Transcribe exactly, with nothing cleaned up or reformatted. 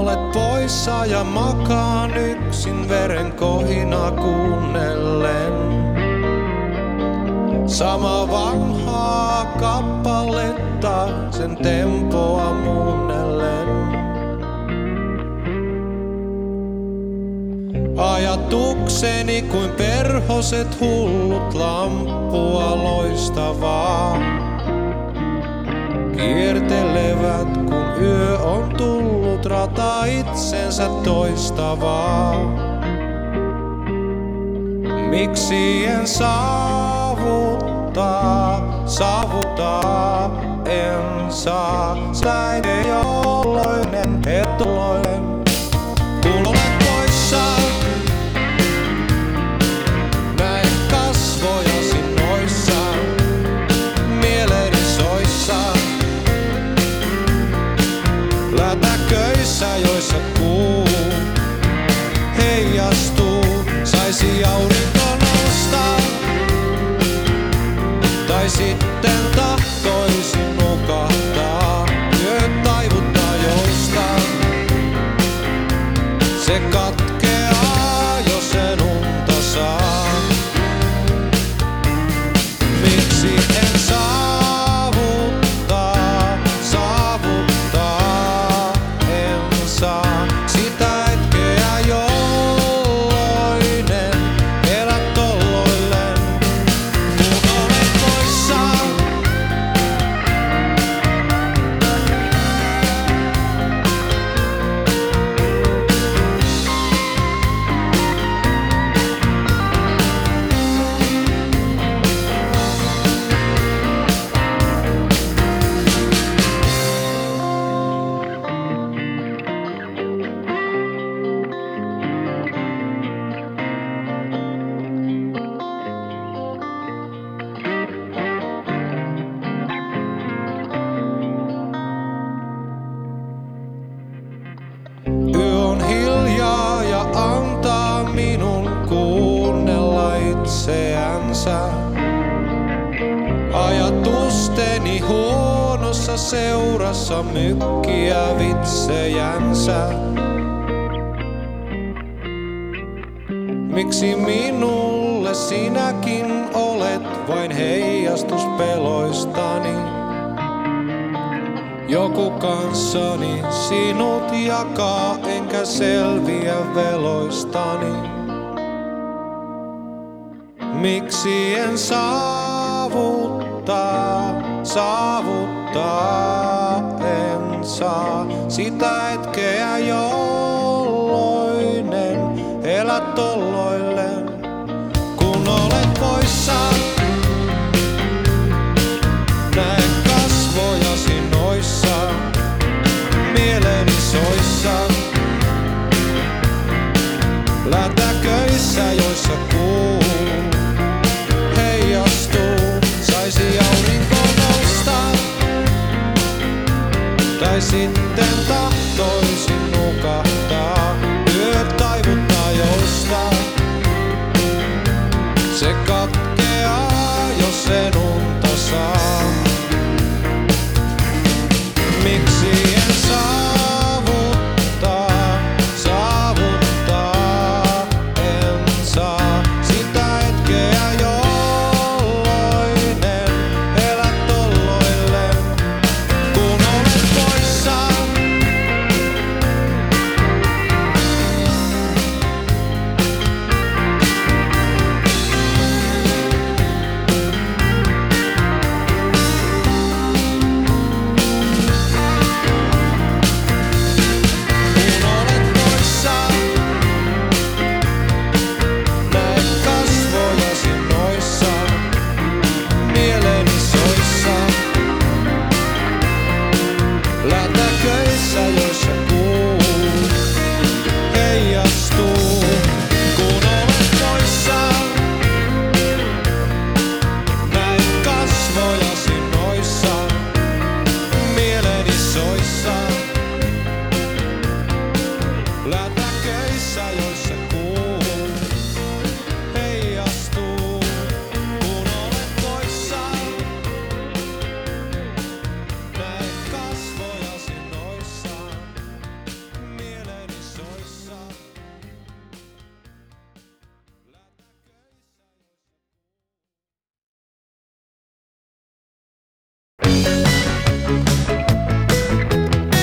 olet poissa ja makaan yksin veren kohina kuunnellen. Sama vanhaa kappaletta, sen tempoa muunnellen. Ajatukseni kuin perhoset hullut lamppua loistavaa. Kiertelevät kun yö on tullut rata itsensä toistavaa. Miksi en saavuttaa, saavuttaa en saa. Sitä ei olloinen hetoloinen, kun olet poissa. Näen kasvojasi noissa, mieleeni soissa. Lätäköissä, joissa kuu heijastuu, saisi aurinko nousta. Tai sitten tahtoisin nukahtaa, yöt taivuttaa joustaa. Se katkeaa, jos sen unta saa. Miksi en saavuttaa, saavuttaa en saa. Sitä hetkeä jolloinen elät tolloillen, kun olet poissa. Yö on hiljaa ja antaa minun kuunnella itseänsä. Ajatusteni huonossa seurassa mykkiä vitsejänsä. Miksi minulle sinäkin olet vain heijastus peloistani? Joku kanssani sinut jakaa, enkä selviä veloistani. Miksi en saavuttaa, saavuttaa en saa. Sitä hetkeä jolloinen elät tolloillen, kun olet poissa. Näen kasvojasi noissa, mieleeni soissa. Lätäköissä, joissa kuu heijastuu, saisi aurinko nousta. Tai sitten tahtoisin nukahtaa, yöt taivuttaa joustaa. Se katkeaa, jos sen unta saa.